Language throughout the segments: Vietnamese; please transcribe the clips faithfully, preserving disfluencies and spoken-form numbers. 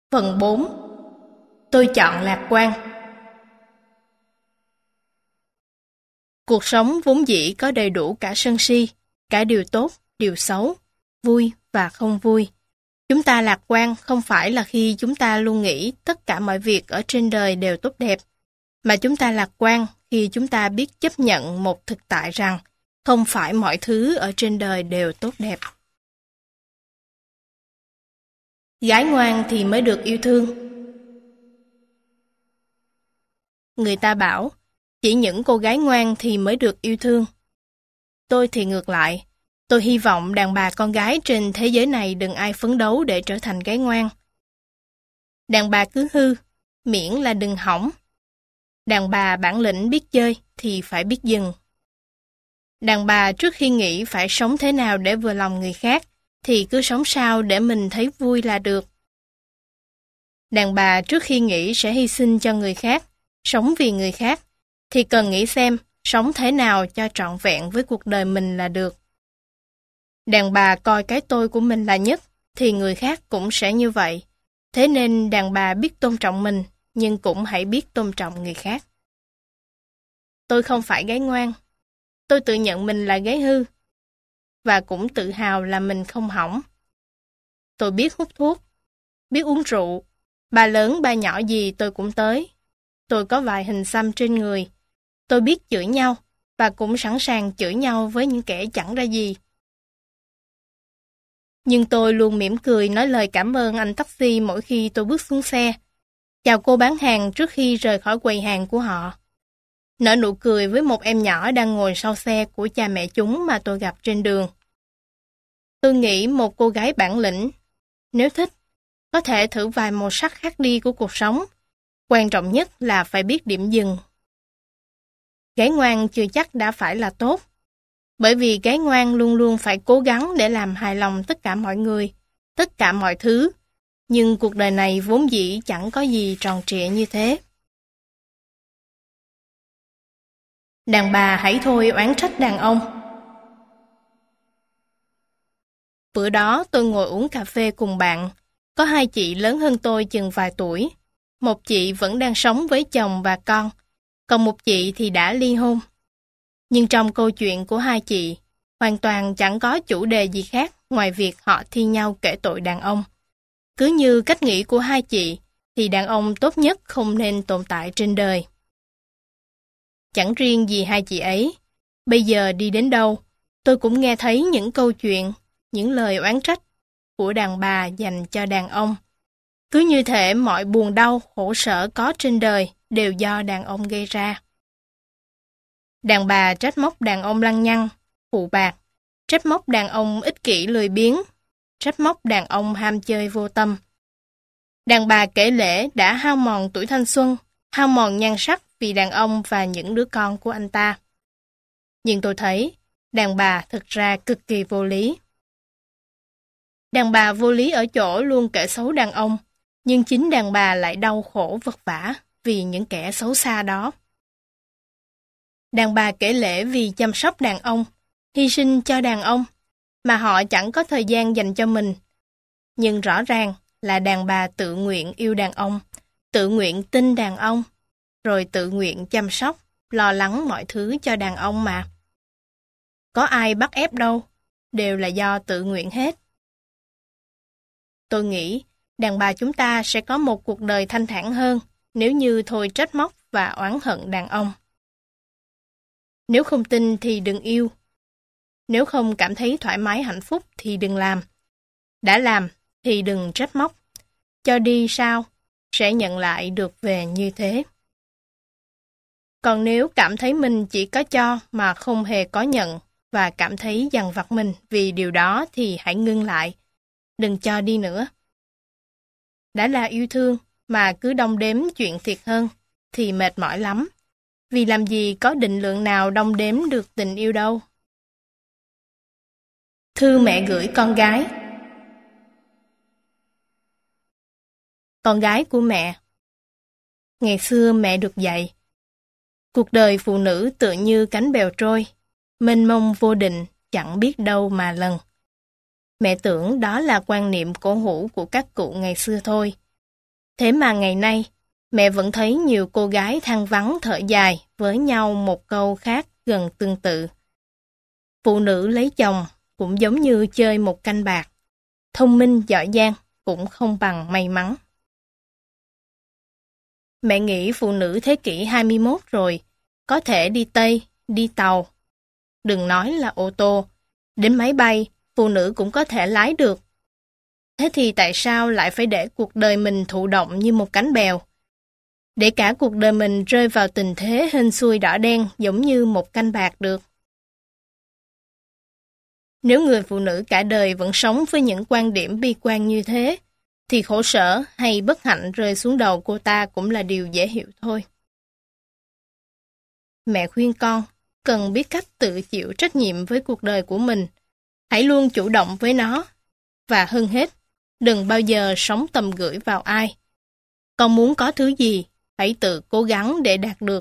Phần bốn. Tôi chọn lạc quan. Cuộc sống vốn dĩ có đầy đủ cả sân si, cả điều tốt, điều xấu, vui và không vui. Chúng ta lạc quan không phải là khi chúng ta luôn nghĩ tất cả mọi việc ở trên đời đều tốt đẹp, mà chúng ta lạc quan khi chúng ta biết chấp nhận một thực tại rằng không phải mọi thứ ở trên đời đều tốt đẹp. Gái ngoan thì mới được yêu thương. Người ta bảo, chỉ những cô gái ngoan thì mới được yêu thương. Tôi thì ngược lại, tôi hy vọng đàn bà con gái trên thế giới này đừng ai phấn đấu để trở thành gái ngoan. Đàn bà cứ hư, miễn là đừng hỏng. Đàn bà bản lĩnh biết chơi thì phải biết dừng. Đàn bà trước khi nghĩ phải sống thế nào để vừa lòng người khác, thì cứ sống sao để mình thấy vui là được. Đàn bà trước khi nghĩ sẽ hy sinh cho người khác, sống vì người khác, thì cần nghĩ xem sống thế nào cho trọn vẹn với cuộc đời mình là được. Đàn bà coi cái tôi của mình là nhất, thì người khác cũng sẽ như vậy. Thế nên đàn bà biết tôn trọng mình, nhưng cũng hãy biết tôn trọng người khác. Tôi không phải gái ngoan. Tôi tự nhận mình là gái hư, và cũng tự hào là mình không hỏng. Tôi biết hút thuốc, biết uống rượu, ba lớn ba nhỏ gì tôi cũng tới. Tôi có vài hình xăm trên người. Tôi biết chửi nhau, và cũng sẵn sàng chửi nhau với những kẻ chẳng ra gì. Nhưng tôi luôn mỉm cười nói lời cảm ơn anh taxi mỗi khi tôi bước xuống xe. Chào cô bán hàng trước khi rời khỏi quầy hàng của họ. Nở nụ cười với một em nhỏ đang ngồi sau xe của cha mẹ chúng mà tôi gặp trên đường. Tôi nghĩ một cô gái bản lĩnh, nếu thích, có thể thử vài màu sắc khác đi của cuộc sống. Quan trọng nhất là phải biết điểm dừng. Gái ngoan chưa chắc đã phải là tốt, bởi vì gái ngoan luôn luôn phải cố gắng để làm hài lòng tất cả mọi người, tất cả mọi thứ. Nhưng cuộc đời này vốn dĩ chẳng có gì tròn trịa như thế. Đàn bà hãy thôi oán trách đàn ông. Bữa đó tôi ngồi uống cà phê cùng bạn. Có hai chị lớn hơn tôi chừng vài tuổi. Một chị vẫn đang sống với chồng và con, còn một chị thì đã ly hôn. Nhưng trong câu chuyện của hai chị, hoàn toàn chẳng có chủ đề gì khác ngoài việc họ thi nhau kể tội đàn ông. Cứ như cách nghĩ của hai chị, thì đàn ông tốt nhất không nên tồn tại trên đời. Chẳng riêng gì hai chị ấy, bây giờ đi đến đâu, tôi cũng nghe thấy những câu chuyện, những lời oán trách của đàn bà dành cho đàn ông. Cứ như thể mọi buồn đau, khổ sở có trên đời đều do đàn ông gây ra. Đàn bà trách móc đàn ông lăng nhăng, phụ bạc, trách móc đàn ông ích kỷ lười biếng, trách móc đàn ông ham chơi vô tâm. Đàn bà kể lể đã hao mòn tuổi thanh xuân, hao mòn nhan sắc vì đàn ông và những đứa con của anh ta. Nhưng tôi thấy, đàn bà thực ra cực kỳ vô lý. Đàn bà vô lý ở chỗ luôn kể xấu đàn ông, nhưng chính đàn bà lại đau khổ vất vả vì những kẻ xấu xa đó. Đàn bà kể lể vì chăm sóc đàn ông, hy sinh cho đàn ông, mà họ chẳng có thời gian dành cho mình. Nhưng rõ ràng là đàn bà tự nguyện yêu đàn ông, tự nguyện tin đàn ông, rồi tự nguyện chăm sóc, lo lắng mọi thứ cho đàn ông mà. Có ai bắt ép đâu, đều là do tự nguyện hết. Tôi nghĩ đàn bà chúng ta sẽ có một cuộc đời thanh thản hơn nếu như thôi trách móc và oán hận đàn ông. Nếu không tin thì đừng yêu. Nếu không cảm thấy thoải mái hạnh phúc thì đừng làm. Đã làm thì đừng trách móc. Cho đi sao, sẽ nhận lại được về như thế. Còn nếu cảm thấy mình chỉ có cho mà không hề có nhận và cảm thấy dằn vặt mình vì điều đó thì hãy ngưng lại. Đừng cho đi nữa. Đã là yêu thương mà cứ đong đếm chuyện thiệt hơn thì mệt mỏi lắm. Vì làm gì có định lượng nào đong đếm được tình yêu đâu. Thư mẹ gửi con gái. Con gái của mẹ. Ngày xưa mẹ được dạy. Cuộc đời phụ nữ tựa như cánh bèo trôi, mênh mông vô định, chẳng biết đâu mà lần. Mẹ tưởng đó là quan niệm cổ hủ của các cụ ngày xưa thôi, Thế mà ngày nay, mẹ vẫn thấy nhiều cô gái than vắng thở dài với nhau một câu khác gần tương tự. Phụ nữ lấy chồng cũng giống như chơi một canh bạc. Thông minh giỏi giang cũng không bằng may mắn. Mẹ nghĩ phụ nữ thế kỷ hai mươi mốt rồi, có thể đi Tây, đi tàu. Đừng nói là ô tô, đến máy bay, phụ nữ cũng có thể lái được. Thế thì tại sao lại phải để cuộc đời mình thụ động như một cánh bèo? Để cả cuộc đời mình rơi vào tình thế hên xui đỏ đen giống như một canh bạc được. Nếu người phụ nữ cả đời vẫn sống với những quan điểm bi quan như thế, thì khổ sở hay bất hạnh rơi xuống đầu cô ta cũng là điều dễ hiểu thôi. Mẹ khuyên con, cần biết cách tự chịu trách nhiệm với cuộc đời của mình. Hãy luôn chủ động với nó. Và hơn hết, đừng bao giờ sống tầm gửi vào ai. Con muốn có thứ gì, hãy tự cố gắng để đạt được.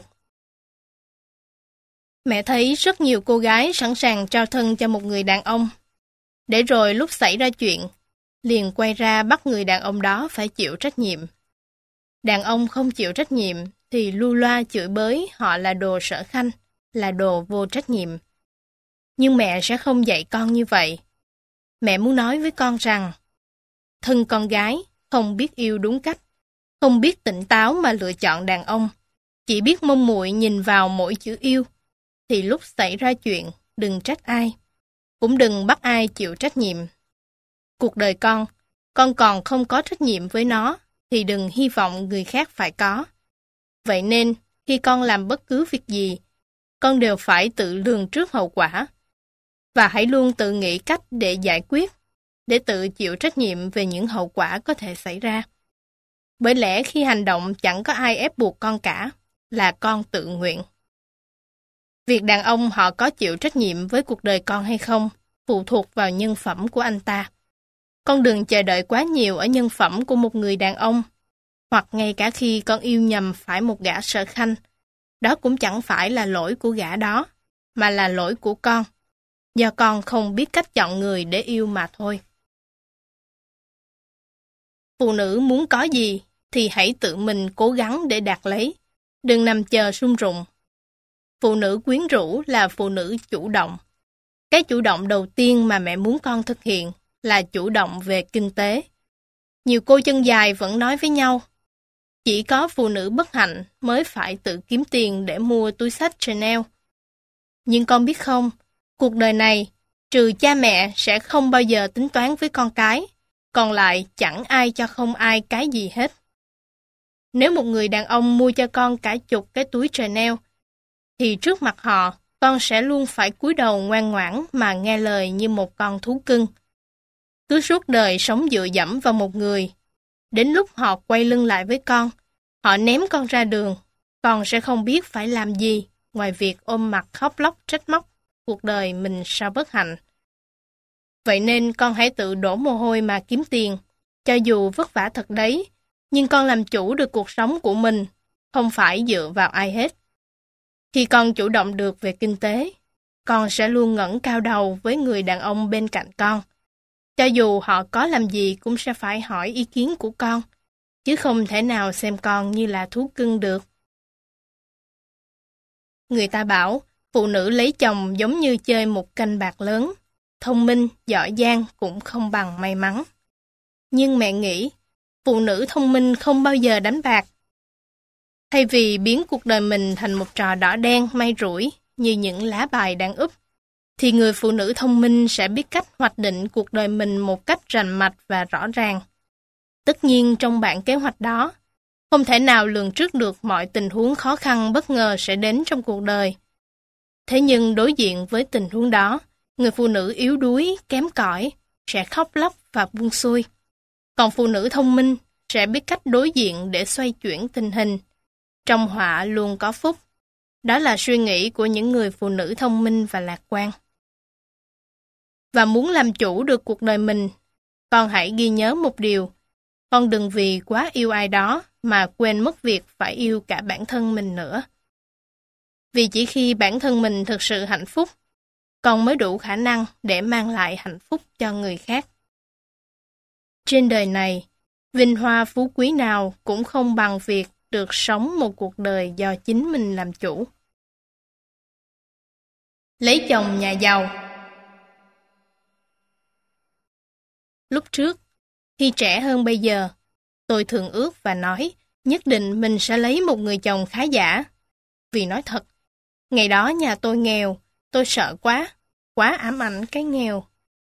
Mẹ thấy rất nhiều cô gái sẵn sàng trao thân cho một người đàn ông. Để rồi lúc xảy ra chuyện, liền quay ra bắt người đàn ông đó phải chịu trách nhiệm. Đàn ông không chịu trách nhiệm thì lu loa chửi bới họ là đồ sở khanh, là đồ vô trách nhiệm. Nhưng mẹ sẽ không dạy con như vậy. Mẹ muốn nói với con rằng, thân con gái không biết yêu đúng cách, không biết tỉnh táo mà lựa chọn đàn ông, chỉ biết mông muội nhìn vào mỗi chữ yêu, thì lúc xảy ra chuyện đừng trách ai, cũng đừng bắt ai chịu trách nhiệm. Cuộc đời con, con còn không có trách nhiệm với nó, thì đừng hy vọng người khác phải có. Vậy nên, khi con làm bất cứ việc gì, con đều phải tự lường trước hậu quả. Và hãy luôn tự nghĩ cách để giải quyết, để tự chịu trách nhiệm về những hậu quả có thể xảy ra. Bởi lẽ khi hành động chẳng có ai ép buộc con cả, là con tự nguyện. Việc đàn ông họ có chịu trách nhiệm với cuộc đời con hay không, phụ thuộc vào nhân phẩm của anh ta. Con đừng chờ đợi quá nhiều ở nhân phẩm của một người đàn ông, hoặc ngay cả khi con yêu nhầm phải một gã sở khanh, đó cũng chẳng phải là lỗi của gã đó, mà là lỗi của con, do con không biết cách chọn người để yêu mà thôi. Phụ nữ muốn có gì thì hãy tự mình cố gắng để đạt lấy, đừng nằm chờ sung rụng. Phụ nữ quyến rũ là phụ nữ chủ động. Cái chủ động đầu tiên mà mẹ muốn con thực hiện là chủ động về kinh tế. Nhiều cô chân dài vẫn nói với nhau, chỉ có phụ nữ bất hạnh mới phải tự kiếm tiền để mua túi xách Chanel. Nhưng con biết không, cuộc đời này, trừ cha mẹ sẽ không bao giờ tính toán với con cái, còn lại chẳng ai cho không ai cái gì hết. Nếu một người đàn ông mua cho con cả chục cái túi Chanel, thì trước mặt họ, con sẽ luôn phải cúi đầu ngoan ngoãn mà nghe lời như một con thú cưng. Cứ suốt đời sống dựa dẫm vào một người. Đến lúc họ quay lưng lại với con, họ ném con ra đường, con sẽ không biết phải làm gì ngoài việc ôm mặt khóc lóc trách móc cuộc đời mình sao bất hạnh. Vậy nên con hãy tự đổ mồ hôi mà kiếm tiền, cho dù vất vả thật đấy, nhưng con làm chủ được cuộc sống của mình, không phải dựa vào ai hết. Khi con chủ động được về kinh tế, con sẽ luôn ngẩng cao đầu với người đàn ông bên cạnh con. Cho dù họ có làm gì cũng sẽ phải hỏi ý kiến của con, chứ không thể nào xem con như là thú cưng được. Người ta bảo, phụ nữ lấy chồng giống như chơi một canh bạc lớn, thông minh, giỏi giang cũng không bằng may mắn. Nhưng mẹ nghĩ, phụ nữ thông minh không bao giờ đánh bạc. Thay vì biến cuộc đời mình thành một trò đỏ đen may rủi như những lá bài đang úp, thì người phụ nữ thông minh sẽ biết cách hoạch định cuộc đời mình một cách rành mạch và rõ ràng. Tất nhiên trong bản kế hoạch đó, không thể nào lường trước được mọi tình huống khó khăn bất ngờ sẽ đến trong cuộc đời. Thế nhưng đối diện với tình huống đó, người phụ nữ yếu đuối, kém cỏi sẽ khóc lóc và buông xuôi. Còn phụ nữ thông minh sẽ biết cách đối diện để xoay chuyển tình hình. Trong họa luôn có phúc. Đó là suy nghĩ của những người phụ nữ thông minh và lạc quan. Và muốn làm chủ được cuộc đời mình, con hãy ghi nhớ một điều. Con đừng vì quá yêu ai đó mà quên mất việc phải yêu cả bản thân mình nữa. Vì chỉ khi bản thân mình thực sự hạnh phúc, con mới đủ khả năng để mang lại hạnh phúc cho người khác. Trên đời này, Vinh hoa phú quý nào cũng không bằng việc được sống một cuộc đời do chính mình làm chủ. Lấy chồng nhà giàu. Lúc trước, khi trẻ hơn bây giờ, tôi thường ước và nói nhất định mình sẽ lấy một người chồng khá giả. Vì nói thật, ngày đó nhà tôi nghèo, tôi sợ quá, quá ám ảnh cái nghèo.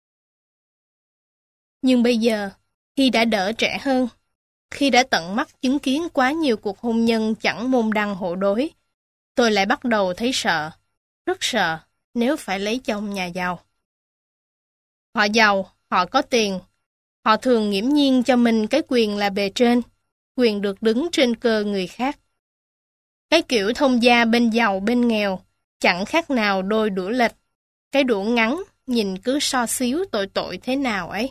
Nhưng bây giờ, khi đã đỡ trẻ hơn, khi đã tận mắt chứng kiến quá nhiều cuộc hôn nhân chẳng môn đăng hộ đối, tôi lại bắt đầu thấy sợ, rất sợ nếu phải lấy chồng nhà giàu. Họ giàu, họ có tiền, họ thường nghiễm nhiên cho mình cái quyền là bề trên, quyền được đứng trên cơ người khác. Cái kiểu thông gia bên giàu bên nghèo, chẳng khác nào đôi đũa lệch, cái đũa ngắn nhìn cứ so xíu tội tội thế nào ấy.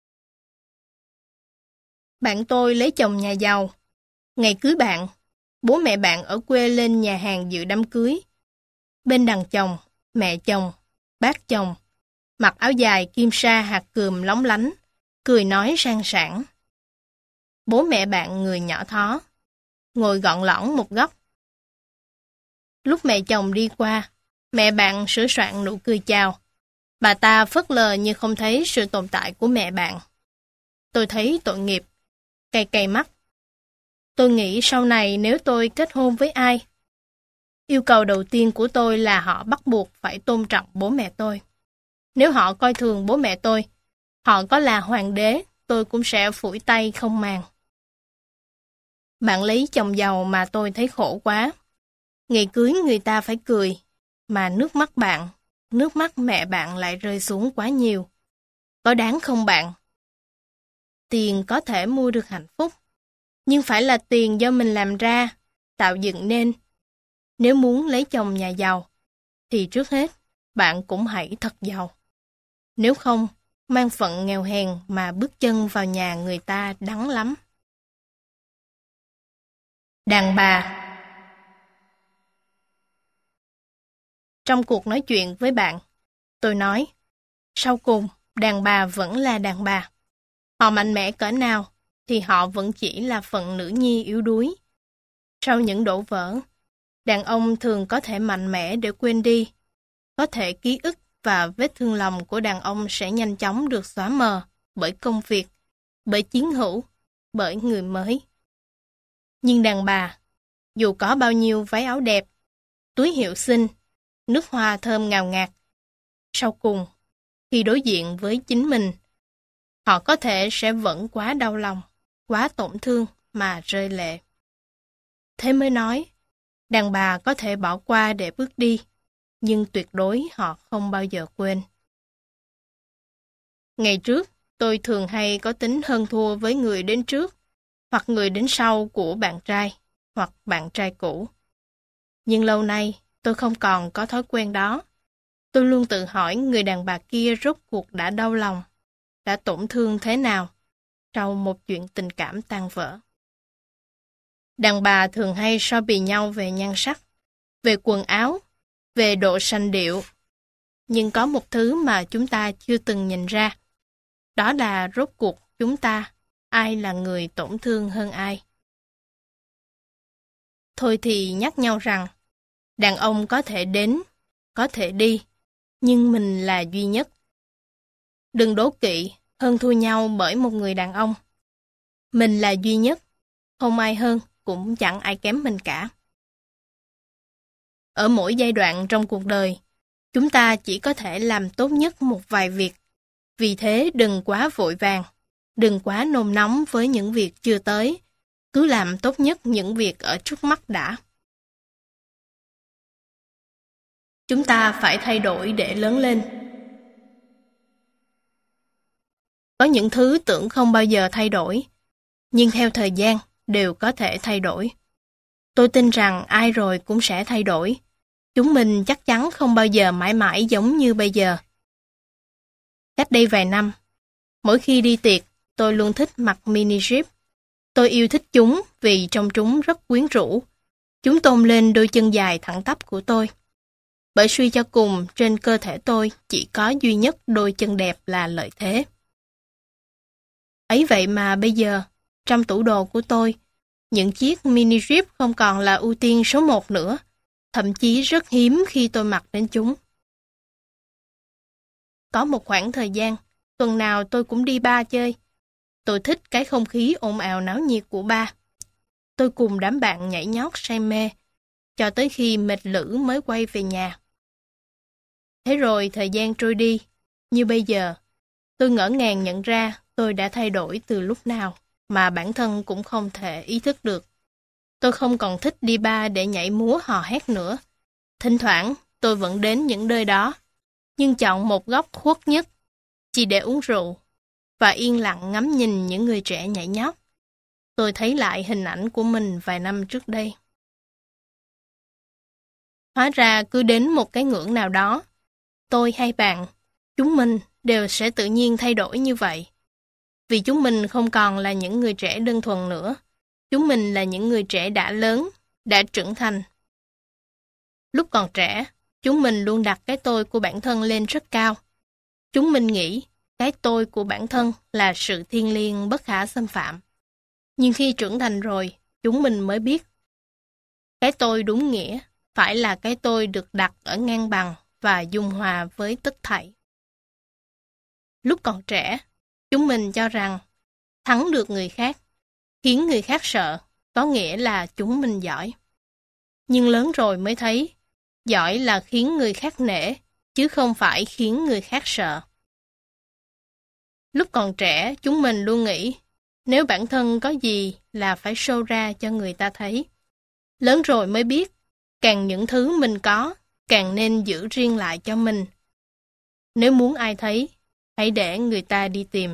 Bạn tôi lấy chồng nhà giàu. Ngày cưới bạn, bố mẹ bạn ở quê lên nhà hàng dự đám cưới. Bên đằng chồng, mẹ chồng, bác chồng, mặc áo dài kim sa hạt cườm lóng lánh, cười nói sang sảng. Bố mẹ bạn người nhỏ thó, ngồi gọn lõn một góc. Lúc mẹ chồng đi qua, mẹ bạn sửa soạn nụ cười chào. Bà ta phớt lờ như không thấy sự tồn tại của mẹ bạn. Tôi thấy tội nghiệp, cay cay mắt. Tôi nghĩ sau này nếu tôi kết hôn với ai, yêu cầu đầu tiên của tôi là họ bắt buộc phải tôn trọng bố mẹ tôi. Nếu họ coi thường bố mẹ tôi, họ có là hoàng đế, tôi cũng sẽ phủi tay không màng. Bạn lấy chồng giàu mà tôi thấy khổ quá. Ngày cưới người ta phải cười, mà nước mắt bạn, nước mắt mẹ bạn lại rơi xuống quá nhiều. Có đáng không bạn? Tiền có thể mua được hạnh phúc, nhưng phải là tiền do mình làm ra, tạo dựng nên. Nếu muốn lấy chồng nhà giàu, thì trước hết, bạn cũng hãy thật giàu. Nếu không, mang phận nghèo hèn mà bước chân vào nhà người ta đắng lắm. Đàn bà. Trong cuộc nói chuyện với bạn, tôi nói, sau cùng, đàn bà vẫn là đàn bà. Họ mạnh mẽ cỡ nào, thì họ vẫn chỉ là phận nữ nhi yếu đuối. Sau những đổ vỡ, đàn ông thường có thể mạnh mẽ để quên đi. Có thể ký ức và vết thương lòng của đàn ông sẽ nhanh chóng được xóa mờ bởi công việc, bởi chiến hữu, bởi người mới. Nhưng đàn bà, dù có bao nhiêu váy áo đẹp, túi hiệu xinh, nước hoa thơm ngào ngạt, sau cùng, khi đối diện với chính mình, họ có thể sẽ vẫn quá đau lòng, quá tổn thương mà rơi lệ. Thế mới nói, đàn bà có thể bỏ qua để bước đi, nhưng tuyệt đối họ không bao giờ quên. Ngày trước, tôi thường hay có tính hơn thua với người đến trước, hoặc người đến sau của bạn trai, hoặc bạn trai cũ. Nhưng lâu nay, tôi không còn có thói quen đó. Tôi luôn tự hỏi người đàn bà kia rốt cuộc đã đau lòng, đã tổn thương thế nào sau một chuyện tình cảm tan vỡ. Đàn bà thường hay so bì nhau về nhan sắc, về quần áo, về độ sành điệu. Nhưng có một thứ mà chúng ta chưa từng nhìn ra. Đó là rốt cuộc chúng ta, ai là người tổn thương hơn ai. Thôi thì nhắc nhau rằng, đàn ông có thể đến, có thể đi, nhưng mình là duy nhất. Đừng đố kỵ, hơn thua nhau bởi một người đàn ông. Mình là duy nhất, không ai hơn, cũng chẳng ai kém mình cả. Ở mỗi giai đoạn trong cuộc đời, chúng ta chỉ có thể làm tốt nhất một vài việc. Vì thế đừng quá vội vàng, đừng quá nôn nóng với những việc chưa tới, cứ làm tốt nhất những việc ở trước mắt đã. Chúng ta phải thay đổi để lớn lên. Có những thứ tưởng không bao giờ thay đổi, nhưng theo thời gian đều có thể thay đổi. Tôi tin rằng ai rồi cũng sẽ thay đổi. Chúng mình chắc chắn không bao giờ mãi mãi giống như bây giờ. Cách đây vài năm, mỗi khi đi tiệc, tôi luôn thích mặc mini jeep. Tôi yêu thích chúng vì trong chúng rất quyến rũ. Chúng tôn lên đôi chân dài thẳng tắp của tôi. Bởi suy cho cùng, trên cơ thể tôi chỉ có duy nhất đôi chân đẹp là lợi thế. Ấy vậy mà bây giờ, trong tủ đồ của tôi, những chiếc mini Jeep không còn là ưu tiên số một nữa, thậm chí rất hiếm khi tôi mặc đến chúng. Có một khoảng thời gian, tuần nào tôi cũng đi bar chơi. Tôi thích cái không khí ồn ào náo nhiệt của bar. Tôi cùng đám bạn nhảy nhót say mê, cho tới khi mệt lử mới quay về nhà. Thế rồi thời gian trôi đi, như bây giờ, tôi ngỡ ngàng nhận ra tôi đã thay đổi từ lúc nào mà bản thân cũng không thể ý thức được. Tôi không còn thích đi bar để nhảy múa hò hét nữa. Thỉnh thoảng, tôi vẫn đến những nơi đó, nhưng chọn một góc khuất nhất, chỉ để uống rượu, và yên lặng ngắm nhìn những người trẻ nhảy nhót. Tôi thấy lại hình ảnh của mình vài năm trước đây. Hóa ra cứ đến một cái ngưỡng nào đó, tôi hay bạn, chúng mình đều sẽ tự nhiên thay đổi như vậy. Vì chúng mình không còn là những người trẻ đơn thuần nữa. Chúng mình là những người trẻ đã lớn, đã trưởng thành. Lúc còn trẻ, chúng mình luôn đặt cái tôi của bản thân lên rất cao. Chúng mình nghĩ cái tôi của bản thân là sự thiêng liêng bất khả xâm phạm. Nhưng khi trưởng thành rồi, chúng mình mới biết cái tôi đúng nghĩa phải là cái tôi được đặt ở ngang bằng và dung hòa với tất thảy. Lúc còn trẻ, chúng mình cho rằng thắng được người khác, khiến người khác sợ, có nghĩa là chúng mình giỏi. Nhưng lớn rồi mới thấy, giỏi là khiến người khác nể, chứ không phải khiến người khác sợ. Lúc còn trẻ, chúng mình luôn nghĩ, nếu bản thân có gì là phải show ra cho người ta thấy. Lớn rồi mới biết, càng những thứ mình có, càng nên giữ riêng lại cho mình. Nếu muốn ai thấy, hãy để người ta đi tìm.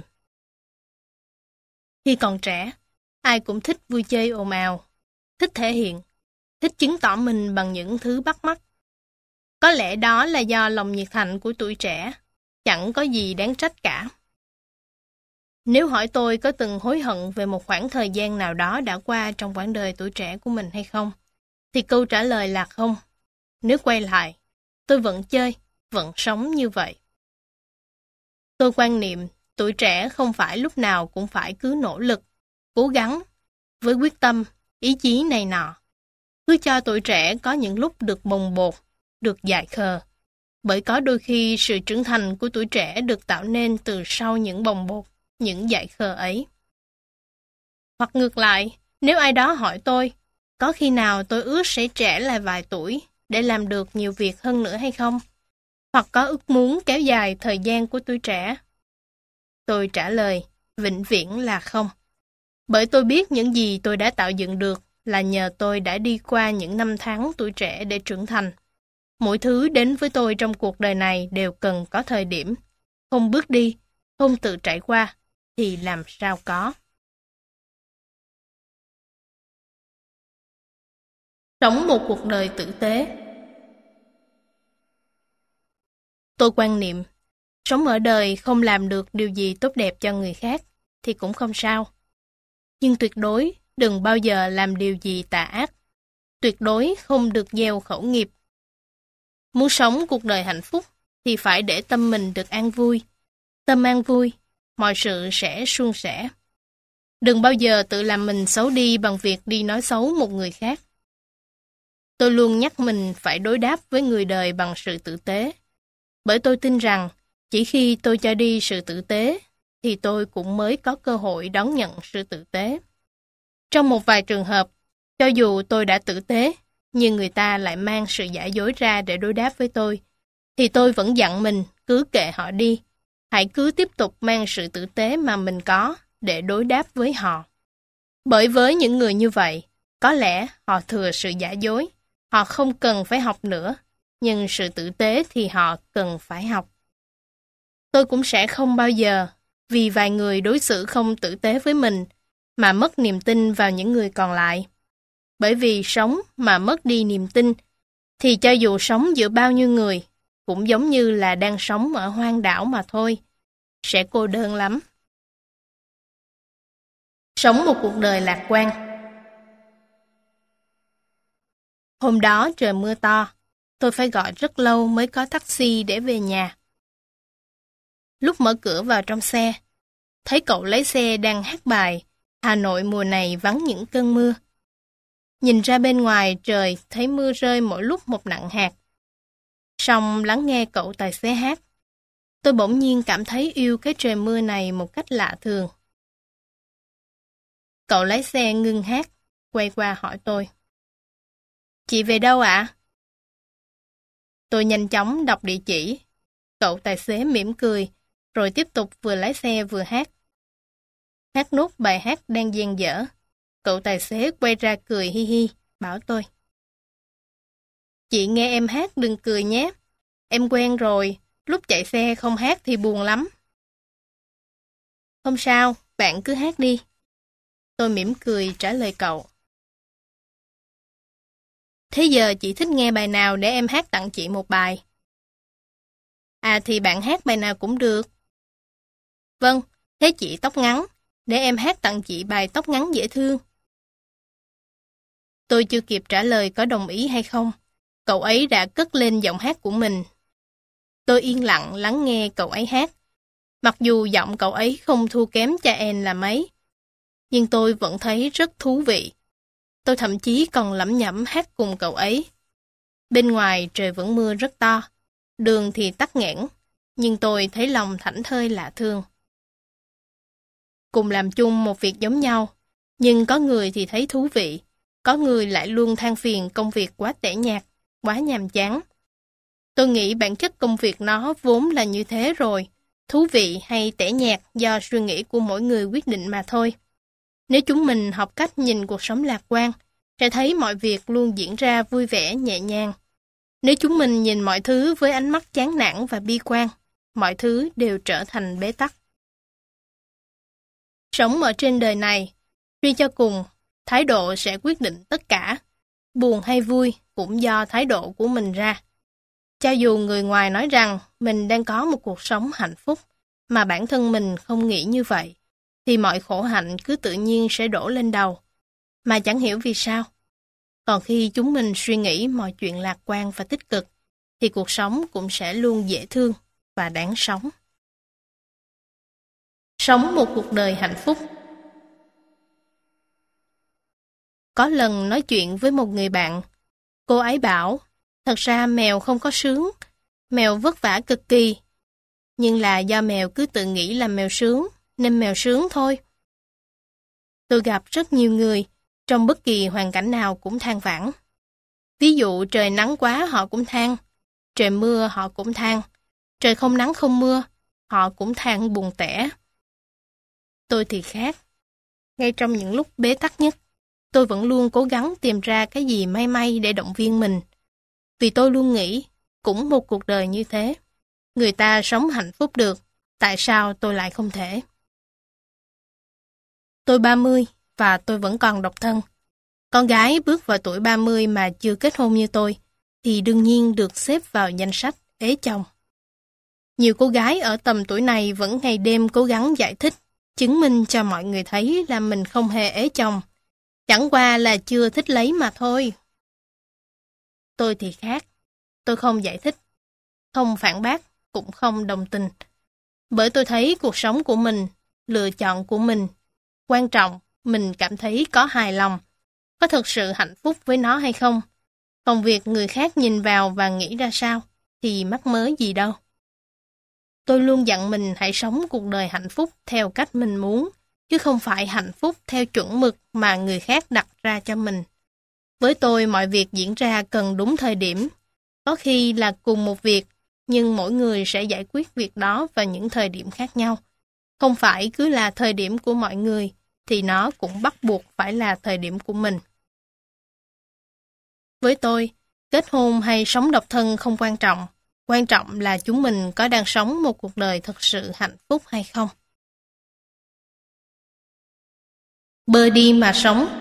Khi còn trẻ, ai cũng thích vui chơi ồn ào, thích thể hiện, thích chứng tỏ mình bằng những thứ bắt mắt. Có lẽ đó là do lòng nhiệt thành của tuổi trẻ, chẳng có gì đáng trách cả. Nếu hỏi tôi có từng hối hận về một khoảng thời gian nào đó đã qua trong quãng đời tuổi trẻ của mình hay không, thì câu trả lời là không. Nếu quay lại, tôi vẫn chơi, vẫn sống như vậy. Tôi quan niệm, tuổi trẻ không phải lúc nào cũng phải cứ nỗ lực, cố gắng, với quyết tâm, ý chí này nọ. Cứ cho tuổi trẻ có những lúc được bồng bột, được dại khờ. Bởi có đôi khi sự trưởng thành của tuổi trẻ được tạo nên từ sau những bồng bột, những dại khờ ấy. Hoặc ngược lại, nếu ai đó hỏi tôi, có khi nào tôi ước sẽ trẻ lại vài tuổi để làm được nhiều việc hơn nữa hay không? Hoặc có ước muốn kéo dài thời gian của tuổi trẻ? Tôi trả lời, vĩnh viễn là không. Bởi tôi biết những gì tôi đã tạo dựng được là nhờ tôi đã đi qua những năm tháng tuổi trẻ để trưởng thành. Mỗi thứ đến với tôi trong cuộc đời này đều cần có thời điểm. Không bước đi, không tự trải qua, thì làm sao có. Sống một cuộc đời tử tế. Tôi quan niệm, sống ở đời không làm được điều gì tốt đẹp cho người khác thì cũng không sao. Nhưng tuyệt đối đừng bao giờ làm điều gì tà ác. Tuyệt đối không được gieo khẩu nghiệp. Muốn sống cuộc đời hạnh phúc thì phải để tâm mình được an vui. Tâm an vui, mọi sự sẽ suôn sẻ. Đừng bao giờ tự làm mình xấu đi bằng việc đi nói xấu một người khác. Tôi luôn nhắc mình phải đối đáp với người đời bằng sự tử tế. Bởi tôi tin rằng, chỉ khi tôi cho đi sự tử tế, thì tôi cũng mới có cơ hội đón nhận sự tử tế. Trong một vài trường hợp, cho dù tôi đã tử tế, nhưng người ta lại mang sự giả dối ra để đối đáp với tôi, thì tôi vẫn dặn mình cứ kệ họ đi. Hãy cứ tiếp tục mang sự tử tế mà mình có để đối đáp với họ. Bởi với những người như vậy, có lẽ họ thừa sự giả dối, họ không cần phải học nữa, nhưng sự tử tế thì họ cần phải học. Tôi cũng sẽ không bao giờ, vì vài người đối xử không tử tế với mình, mà mất niềm tin vào những người còn lại. Bởi vì sống mà mất đi niềm tin, thì cho dù sống giữa bao nhiêu người, cũng giống như là đang sống ở hoang đảo mà thôi, sẽ cô đơn lắm. Sống một cuộc đời lạc quan. Hôm đó trời mưa to, tôi phải gọi rất lâu mới có taxi để về nhà. Lúc mở cửa vào trong xe, thấy cậu lái xe đang hát bài Hà Nội mùa này vắng những cơn mưa. Nhìn ra bên ngoài trời thấy mưa rơi mỗi lúc một nặng hạt. Xong lắng nghe cậu tài xế hát, tôi bỗng nhiên cảm thấy yêu cái trời mưa này một cách lạ thường. Cậu lái xe ngưng hát, quay qua hỏi tôi. Chị về đâu ạ? À? Tôi nhanh chóng đọc địa chỉ. Cậu tài xế mỉm cười, rồi tiếp tục vừa lái xe vừa hát. Hát nốt bài hát đang dang dở. Cậu tài xế quay ra cười hi hi, bảo tôi. Chị nghe em hát đừng cười nhé. Em quen rồi, lúc chạy xe không hát thì buồn lắm. Không sao, bạn cứ hát đi. Tôi mỉm cười trả lời cậu. Thế giờ chị thích nghe bài nào để em hát tặng chị một bài? À thì bạn hát bài nào cũng được. Vâng, thế chị tóc ngắn, để em hát tặng chị bài tóc ngắn dễ thương. Tôi chưa kịp trả lời có đồng ý hay không, cậu ấy đã cất lên giọng hát của mình. Tôi yên lặng lắng nghe cậu ấy hát. Mặc dù giọng cậu ấy không thua kém cha En là mấy, nhưng tôi vẫn thấy rất thú vị. Tôi thậm chí còn lẩm nhẩm hát cùng cậu ấy. Bên ngoài trời vẫn mưa rất to, đường thì tắc nghẽn, nhưng tôi thấy lòng thảnh thơi lạ thường. Cùng làm chung một việc giống nhau, nhưng có người thì thấy thú vị, có người lại luôn than phiền công việc quá tẻ nhạt, quá nhàm chán. Tôi nghĩ bản chất công việc nó vốn là như thế rồi, thú vị hay tẻ nhạt do suy nghĩ của mỗi người quyết định mà thôi. Nếu chúng mình học cách nhìn cuộc sống lạc quan, sẽ thấy mọi việc luôn diễn ra vui vẻ, nhẹ nhàng. Nếu chúng mình nhìn mọi thứ với ánh mắt chán nản và bi quan, mọi thứ đều trở thành bế tắc. Sống ở trên đời này, suy cho cùng, thái độ sẽ quyết định tất cả. Buồn hay vui cũng do thái độ của mình ra. Cho dù người ngoài nói rằng mình đang có một cuộc sống hạnh phúc, mà bản thân mình không nghĩ như vậy, thì mọi khổ hạnh cứ tự nhiên sẽ đổ lên đầu, mà chẳng hiểu vì sao. Còn khi chúng mình suy nghĩ mọi chuyện lạc quan và tích cực, thì cuộc sống cũng sẽ luôn dễ thương và đáng sống. Sống một cuộc đời hạnh phúc. Có lần nói chuyện với một người bạn, cô ấy bảo, thật ra mèo không có sướng, mèo vất vả cực kỳ, nhưng là do mèo cứ tự nghĩ là mèo sướng, nên mèo sướng thôi. Tôi gặp rất nhiều người, trong bất kỳ hoàn cảnh nào cũng than vãn. Ví dụ trời nắng quá họ cũng than, trời mưa họ cũng than, trời không nắng không mưa, họ cũng than buồn tẻ. Tôi thì khác. Ngay trong những lúc bế tắc nhất, tôi vẫn luôn cố gắng tìm ra cái gì may may để động viên mình. Vì tôi luôn nghĩ, cũng một cuộc đời như thế, người ta sống hạnh phúc được, tại sao tôi lại không thể? Tôi ba mươi và tôi vẫn còn độc thân. Con gái bước vào tuổi ba mươi mà chưa kết hôn như tôi, thì đương nhiên được xếp vào danh sách ế chồng. Nhiều cô gái ở tầm tuổi này vẫn ngày đêm cố gắng giải thích, chứng minh cho mọi người thấy là mình không hề ế chồng, chẳng qua là chưa thích lấy mà thôi. Tôi thì khác. Tôi không giải thích, không phản bác, cũng không đồng tình. Bởi tôi thấy cuộc sống của mình, lựa chọn của mình, quan trọng mình cảm thấy có hài lòng, có thực sự hạnh phúc với nó hay không. Còn việc người khác nhìn vào và nghĩ ra sao, thì mắc mớ gì đâu. Tôi luôn dặn mình hãy sống cuộc đời hạnh phúc theo cách mình muốn, chứ không phải hạnh phúc theo chuẩn mực mà người khác đặt ra cho mình. Với tôi mọi việc diễn ra cần đúng thời điểm. Có khi là cùng một việc, nhưng mỗi người sẽ giải quyết việc đó vào những thời điểm khác nhau. Không phải cứ là thời điểm của mọi người, thì nó cũng bắt buộc phải là thời điểm của mình. Với tôi, kết hôn hay sống độc thân không quan trọng. Quan trọng là chúng mình có đang sống một cuộc đời thật sự hạnh phúc hay không. Bơ đi mà sống.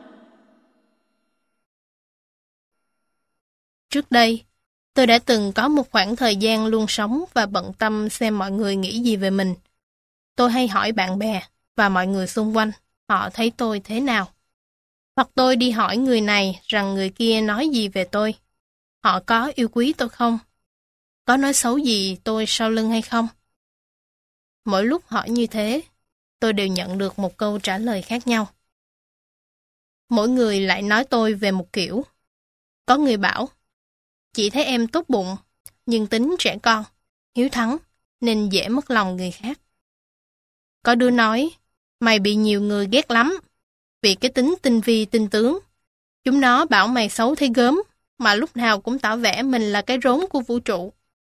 Trước đây, tôi đã từng có một khoảng thời gian luôn sống và bận tâm xem mọi người nghĩ gì về mình. Tôi hay hỏi bạn bè và mọi người xung quanh, họ thấy tôi thế nào. Hoặc tôi đi hỏi người này rằng người kia nói gì về tôi. Họ có yêu quý tôi không? Có nói xấu gì tôi sau lưng hay không? Mỗi lúc hỏi như thế, tôi đều nhận được một câu trả lời khác nhau. Mỗi người lại nói tôi về một kiểu. Có người bảo, chị thấy em tốt bụng, nhưng tính trẻ con, hiếu thắng, nên dễ mất lòng người khác. Có đứa nói, mày bị nhiều người ghét lắm, vì cái tính tinh vi tinh tướng. Chúng nó bảo mày xấu thấy gớm, mà lúc nào cũng tỏ vẻ mình là cái rốn của vũ trụ.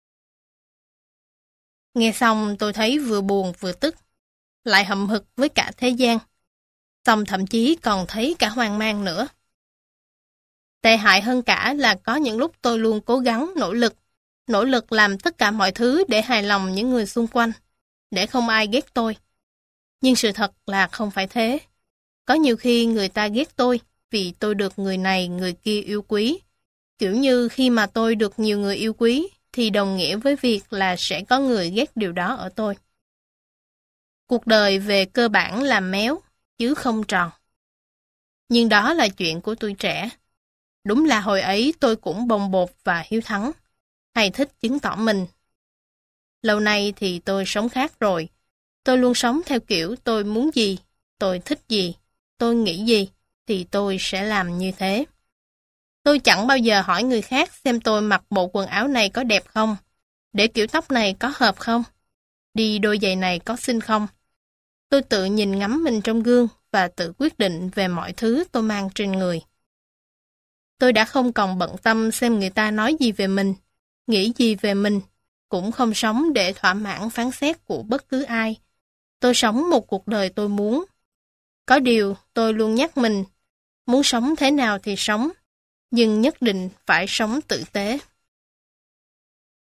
Nghe xong tôi thấy vừa buồn vừa tức, lại hậm hực với cả thế gian. Xong thậm chí còn thấy cả hoang mang nữa. Tệ hại hơn cả là có những lúc tôi luôn cố gắng, nỗ lực, nỗ lực làm tất cả mọi thứ để hài lòng những người xung quanh, để không ai ghét tôi. Nhưng sự thật là không phải thế. Có nhiều khi người ta ghét tôi vì tôi được người này người kia yêu quý. Kiểu như khi mà tôi được nhiều người yêu quý thì đồng nghĩa với việc là sẽ có người ghét điều đó ở tôi. Cuộc đời về cơ bản là méo, chứ không tròn. Nhưng đó là chuyện của tuổi trẻ. Đúng là hồi ấy tôi cũng bồng bột và hiếu thắng, hay thích chứng tỏ mình. Lâu nay thì tôi sống khác rồi. Tôi luôn sống theo kiểu tôi muốn gì, tôi thích gì, tôi nghĩ gì, thì tôi sẽ làm như thế. Tôi chẳng bao giờ hỏi người khác xem tôi mặc bộ quần áo này có đẹp không, để kiểu tóc này có hợp không, đi đôi giày này có xinh không. Tôi tự nhìn ngắm mình trong gương và tự quyết định về mọi thứ tôi mang trên người. Tôi đã không còn bận tâm xem người ta nói gì về mình, nghĩ gì về mình, cũng không sống để thỏa mãn phán xét của bất cứ ai. Tôi sống một cuộc đời tôi muốn. Có điều tôi luôn nhắc mình, muốn sống thế nào thì sống, nhưng nhất định phải sống tử tế.